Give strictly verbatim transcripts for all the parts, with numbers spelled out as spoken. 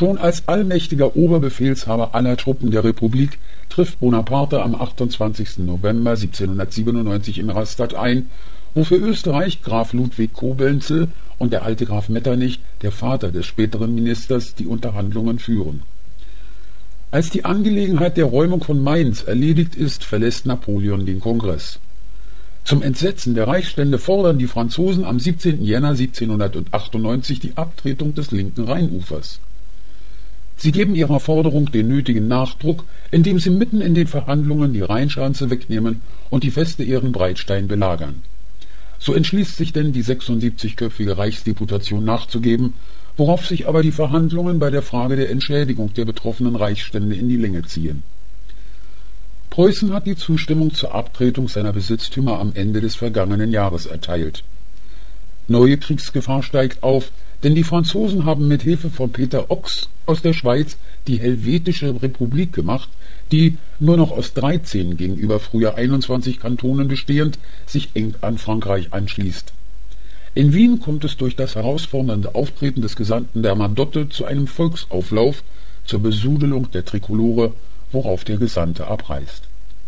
Schon als allmächtiger Oberbefehlshaber aller Truppen der Republik trifft Bonaparte am achtundzwanzigsten November siebzehnhundertsiebenundneunzig in Rastatt ein, wo für Österreich Graf Ludwig Koblenzel und der alte Graf Metternich, der Vater des späteren Ministers, die Unterhandlungen führen. Als die Angelegenheit der Räumung von Mainz erledigt ist, verlässt Napoleon den Kongress. Zum Entsetzen der Reichsstände fordern die Franzosen am siebzehnten Jänner siebzehnhundertachtundneunzig die Abtretung des linken Rheinufers. Sie geben ihrer Forderung den nötigen Nachdruck, indem sie mitten in den Verhandlungen die Rheinschanze wegnehmen und die Feste Ehrenbreitstein belagern. So entschließt sich denn die sechsundsiebzigköpfige Reichsdeputation nachzugeben, worauf sich aber die Verhandlungen bei der Frage der Entschädigung der betroffenen Reichsstände in die Länge ziehen. Preußen hat die Zustimmung zur Abtretung seiner Besitztümer am Ende des vergangenen Jahres erteilt. Neue Kriegsgefahr steigt auf, denn die Franzosen haben mit Hilfe von Peter Ochs aus der Schweiz die Helvetische Republik gemacht, die, nur noch aus dreizehn gegenüber früher einundzwanzig Kantonen bestehend, sich eng an Frankreich anschließt. In Wien kommt es durch das herausfordernde Auftreten des Gesandten der Madotte zu einem Volksauflauf zur Besudelung der Trikolore, worauf der Gesandte abreist.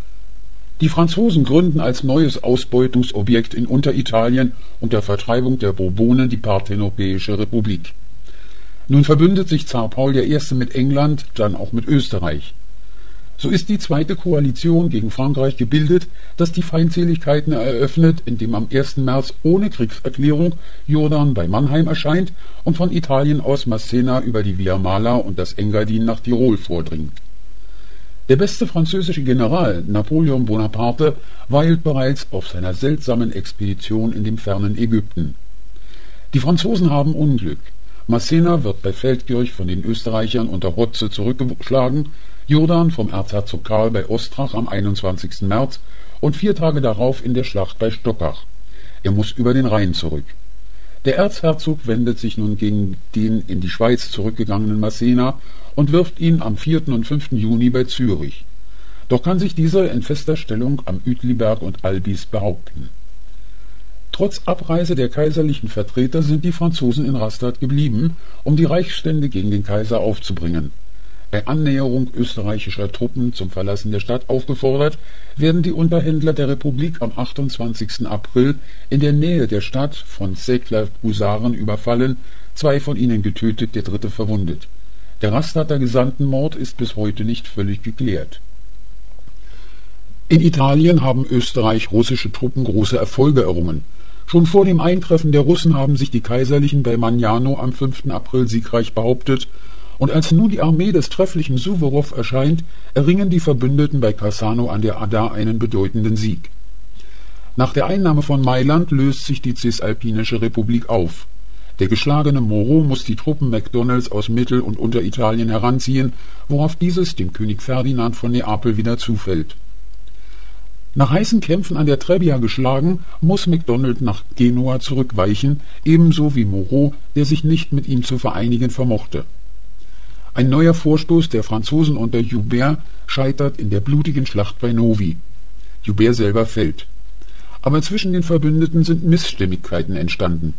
Die Franzosen gründen als neues Ausbeutungsobjekt in Unteritalien unter Vertreibung der Bourbonen die Parthenopäische Republik. Nun verbündet sich Zar Paul der Erste mit England, dann auch mit Österreich. So ist die zweite Koalition gegen Frankreich gebildet, das die Feindseligkeiten eröffnet, indem am ersten März ohne Kriegserklärung Jordan bei Mannheim erscheint und von Italien aus Massena über die Via Mala und das Engadin nach Tirol vordringt. Der beste französische General, Napoleon Bonaparte, weilt bereits auf seiner seltsamen Expedition in dem fernen Ägypten. Die Franzosen haben Unglück. Massena wird bei Feldkirch von den Österreichern unter Rotze zurückgeschlagen, Jordan vom Erzherzog Karl bei Ostrach am einundzwanzigsten März und vier Tage darauf in der Schlacht bei Stockach. Er muss über den Rhein zurück. Der Erzherzog wendet sich nun gegen den in die Schweiz zurückgegangenen Massena und wirft ihn am vierten und fünften Juni bei Zürich. Doch kann sich dieser in fester Stellung am Uetliberg und Albis behaupten. Trotz Abreise der kaiserlichen Vertreter sind die Franzosen in Rastatt geblieben, um die Reichsstände gegen den Kaiser aufzubringen. Bei Annäherung österreichischer Truppen zum Verlassen der Stadt aufgefordert, werden die Unterhändler der Republik am achtundzwanzigsten April in der Nähe der Stadt von Szekler-Husaren überfallen, zwei von ihnen getötet, der dritte verwundet. Der Rastatter Gesandtenmord ist bis heute nicht völlig geklärt. In Italien haben österreich-russische Truppen große Erfolge errungen. Schon vor dem Eintreffen der Russen haben sich die Kaiserlichen bei Magnano am fünften April siegreich behauptet, und als nun die Armee des trefflichen Suworow erscheint, erringen die Verbündeten bei Cassano an der Adda einen bedeutenden Sieg. Nach der Einnahme von Mailand löst sich die Cisalpinische Republik auf. Der geschlagene Moreau muss die Truppen Macdonalds aus Mittel- und Unteritalien heranziehen, worauf dieses dem König Ferdinand von Neapel wieder zufällt. Nach heißen Kämpfen an der Trebbia geschlagen, muss Macdonald nach Genua zurückweichen, ebenso wie Moreau, der sich nicht mit ihm zu vereinigen vermochte. Ein neuer Vorstoß der Franzosen unter Joubert scheitert in der blutigen Schlacht bei Novi. Joubert selber fällt. Aber zwischen den Verbündeten sind Missstimmigkeiten entstanden.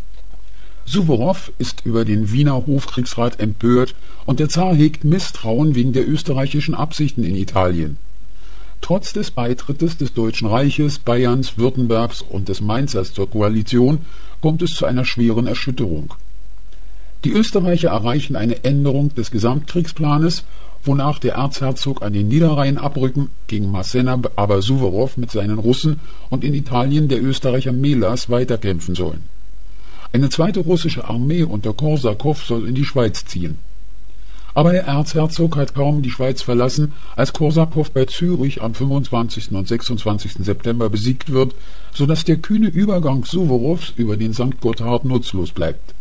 Suworow ist über den Wiener Hofkriegsrat empört und der Zar hegt Misstrauen wegen der österreichischen Absichten in Italien. Trotz des Beitrittes des Deutschen Reiches, Bayerns, Württembergs und des Mainzers zur Koalition kommt es zu einer schweren Erschütterung. Die Österreicher erreichen eine Änderung des Gesamtkriegsplanes, wonach der Erzherzog an den Niederrhein abrücken, gegen Massena aber Suworow mit seinen Russen und in Italien der Österreicher Melas weiterkämpfen sollen. Eine zweite russische Armee unter Korsakow soll in die Schweiz ziehen. Aber der Erzherzog hat kaum die Schweiz verlassen, als Korsakow bei Zürich am fünfundzwanzigsten und sechsundzwanzigsten September besiegt wird, so dass der kühne Übergang Suworows über den Sankt Gotthard nutzlos bleibt.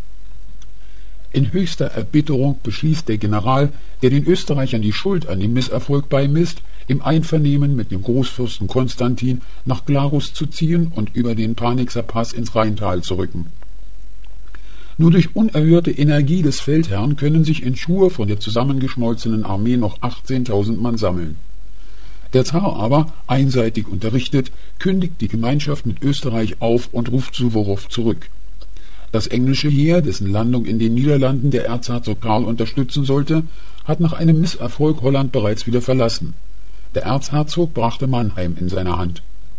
In höchster Erbitterung beschließt der General, der den Österreichern die Schuld an dem Misserfolg beimisst, im Einvernehmen mit dem Großfürsten Konstantin nach Glarus zu ziehen und über den Panixer Pass ins Rheintal zu rücken. Nur durch unerhörte Energie des Feldherrn können sich in Chur von der zusammengeschmolzenen Armee noch achtzehntausend Mann sammeln. Der Zar aber, einseitig unterrichtet, kündigt die Gemeinschaft mit Österreich auf und ruft Suworow zurück. Das englische Heer, dessen Landung in den Niederlanden der Erzherzog Karl unterstützen sollte, hat nach einem Misserfolg Holland bereits wieder verlassen. Der Erzherzog brachte Mannheim in seine Hand.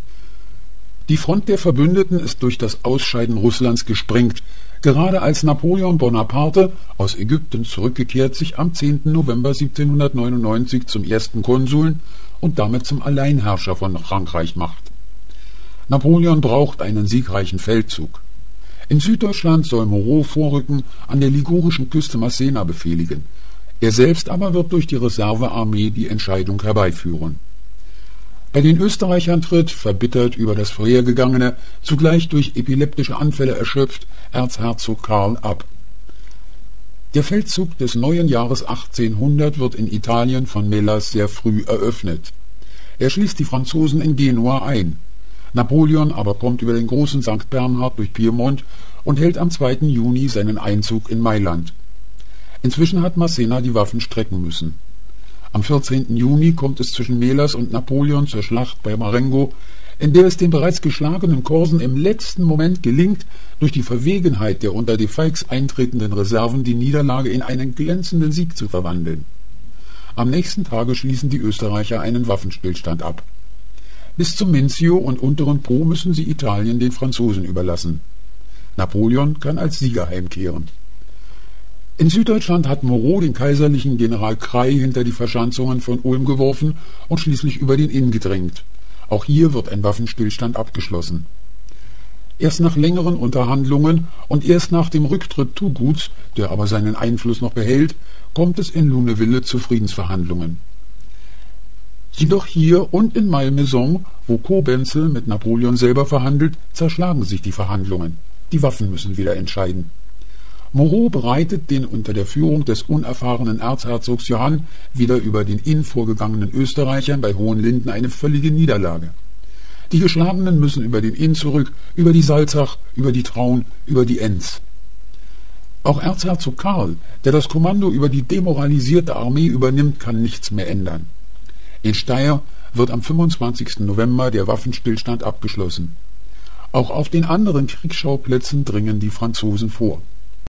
Die Front der Verbündeten ist durch das Ausscheiden Russlands gesprengt, gerade als Napoleon Bonaparte, aus Ägypten zurückgekehrt, sich am zehnten November siebzehnhundertneunundneunzig zum ersten Konsuln und damit zum Alleinherrscher von Frankreich macht. Napoleon braucht einen siegreichen Feldzug. In Süddeutschland soll Moreau vorrücken, an der ligurischen Küste Massena befehligen. Er selbst aber wird durch die Reservearmee die Entscheidung herbeiführen. Bei den Österreichern tritt, verbittert über das Vorhergegangene, zugleich durch epileptische Anfälle erschöpft, Erzherzog Karl ab. Der Feldzug des neuen Jahres achtzehnhundert wird in Italien von Mélas sehr früh eröffnet. Er schließt die Franzosen in Genua ein. Napoleon aber kommt über den großen Sankt Bernhard durch Piemont und hält am zweiten Juni seinen Einzug in Mailand. Inzwischen hat Massena die Waffen strecken müssen. Am vierzehnten Juni kommt es zwischen Mélas und Napoleon zur Schlacht bei Marengo, in der es den bereits geschlagenen Korsen im letzten Moment gelingt, durch die Verwegenheit der unter Defaix eintretenden Reserven die Niederlage in einen glänzenden Sieg zu verwandeln. Am nächsten Tage schließen die Österreicher einen Waffenstillstand ab. Bis zum Mincio und unteren Po müssen sie Italien den Franzosen überlassen. Napoleon kann als Sieger heimkehren. In Süddeutschland hat Moreau den kaiserlichen General Krey hinter die Verschanzungen von Ulm geworfen und schließlich über den Inn gedrängt. Auch hier wird ein Waffenstillstand abgeschlossen. Erst nach längeren Unterhandlungen und erst nach dem Rücktritt Tuguts, der aber seinen Einfluss noch behält, kommt es in Lunéville zu Friedensverhandlungen. Jedoch hier und in Malmaison, wo Cobenzl mit Napoleon selber verhandelt, zerschlagen sich die Verhandlungen. Die Waffen müssen wieder entscheiden. Moreau bereitet den unter der Führung des unerfahrenen Erzherzogs Johann wieder über den Inn vorgegangenen Österreichern bei Hohenlinden eine völlige Niederlage. Die Geschlagenen müssen über den Inn zurück, über die Salzach, über die Traun, über die Enns. Auch Erzherzog Karl, der das Kommando über die demoralisierte Armee übernimmt, kann nichts mehr ändern. In Steyr wird am fünfundzwanzigsten November der Waffenstillstand abgeschlossen. Auch auf den anderen Kriegsschauplätzen dringen die Franzosen vor.